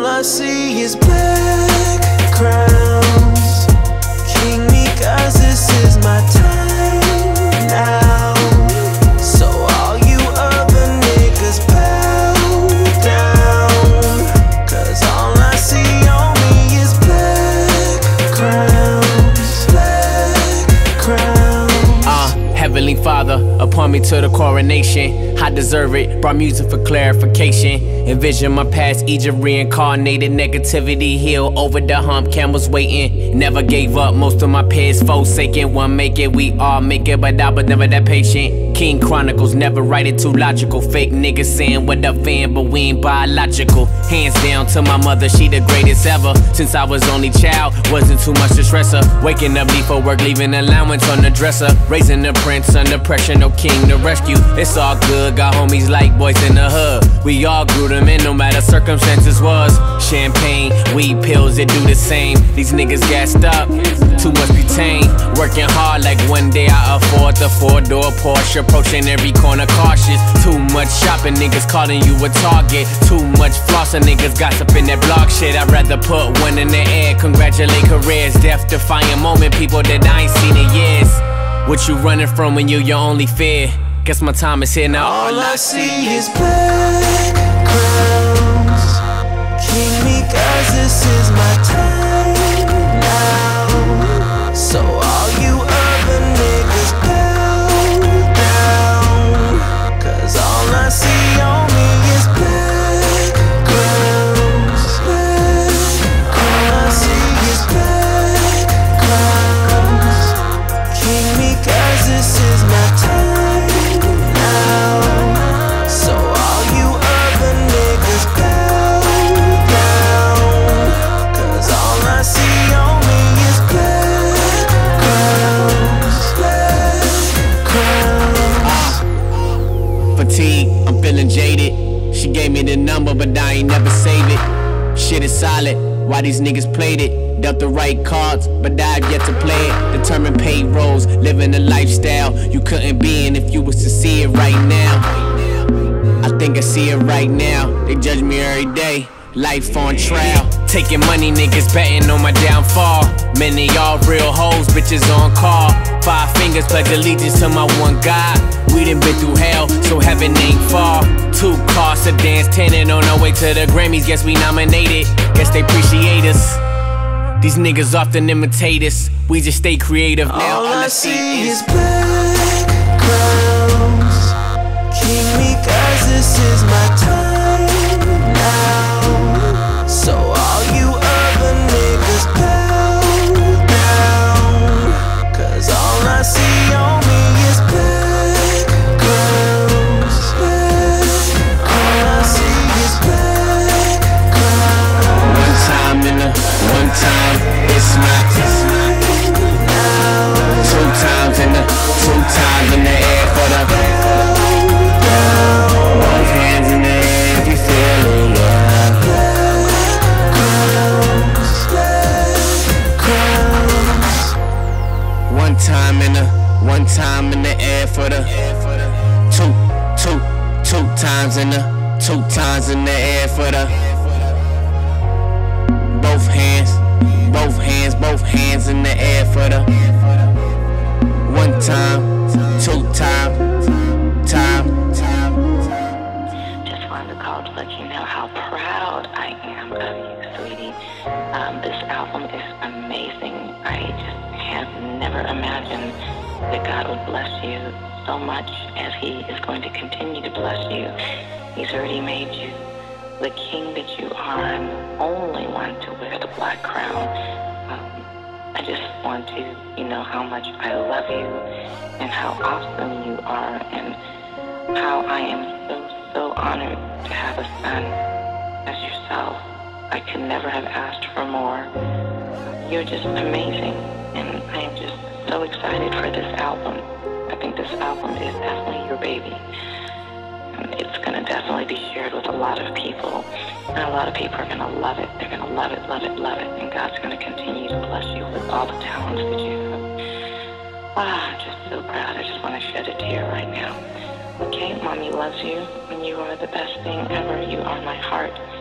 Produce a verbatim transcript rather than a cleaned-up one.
All I see is black crowns. King me, cause this is my time now. So all you other niggas bow down, cause all I see on me is black crowns. Black crowns. Uh, Heavenly Father, appoint me to the coronation. I deserve it, brought music for clarification. Envision my past, Egypt reincarnated. Negativity healed, over the hump, cameras waiting. Never gave up, most of my peers forsaken. One make it, we all make it, but I was never that patient. King Chronicles, never write it too logical. Fake niggas saying what up fan, but we ain't biological. Hands down to my mother, she the greatest ever. Since I was only child, wasn't too much to stress her. Waking up late for work, leaving allowance on the dresser. Raising the prince under pressure, no king to rescue. It's all good, got homies like boys in the hood. We all grew them in, no matter circumstances was. Champagne, weed pills, it do the same. These niggas gassed up, too much butane. Working hard like one day I afford the four-door Porsche. Approaching every corner cautious. Too much shopping, niggas calling you a target. Too much flossing, niggas gossiping that blog shit. I'd rather put one in the air, congratulate careers. Death-defying moment, people that I ain't seen in years. What you running from when you your only fear? Guess my time is here now. All I see is black crowns. King me, cause this is my time now. So all you other niggas bow down, cause all I see on me is black crowns. Black crowns. All I see is black crowns. King me, cause this is my time. I'm feeling jaded. She gave me the number, but I ain't never save it. Shit is solid, why these niggas played it? Dealt the right cards, but I've yet to play it. Determined payrolls, living a lifestyle you couldn't be in if you was to see it right now. I think I see it right now. They judge me every day, life on trial. Taking money, niggas betting on my downfall. Many y'all real hoes, bitches on call. Five fingers pledge allegiance to my one God. We done been through hell, so heaven ain't far. Two cars, sedans, tenant on our way to the Grammys. Guess we nominated, guess they appreciate us. These niggas often imitate us, we just stay creative now. All I see is black crowns. King me, cause this is my time now. So all you other niggas bow down, cause all I see on me is black crowns. Black crowns. All I see is black crowns. One time in the, one time, it's my time. Two times in the, two times in the air for the both hands in the air if you feel it, yeah. One time in the, one time in the air for the two, two, two times in the, two times in the air for the both hands, both hands, both hands in the air for the one time, two time, time, time. Just wanted to call to let you know how proud I am of you, sweetie. Um, this album is amazing. I just have never imagined that God would bless you so much as He is going to continue to bless you. He's already made you the king that you are and the only one to wear the black crown. Um, I just want to, you know, how much I love you and how awesome you are and how I am so, so honored to have a son as yourself. I could never have asked for more. You're just amazing, and I am just so excited for this album. I think this album is definitely your baby. And it's going to definitely be shared with a lot of people, and a lot of people are going to love it. They're going to love it, love it, love it, and God's going to continue to bless you with all the talents that you have. Ah, I'm just so proud. I just want to shed a tear right now. Okay, Mommy loves you, and you are the best thing ever. You are my heart.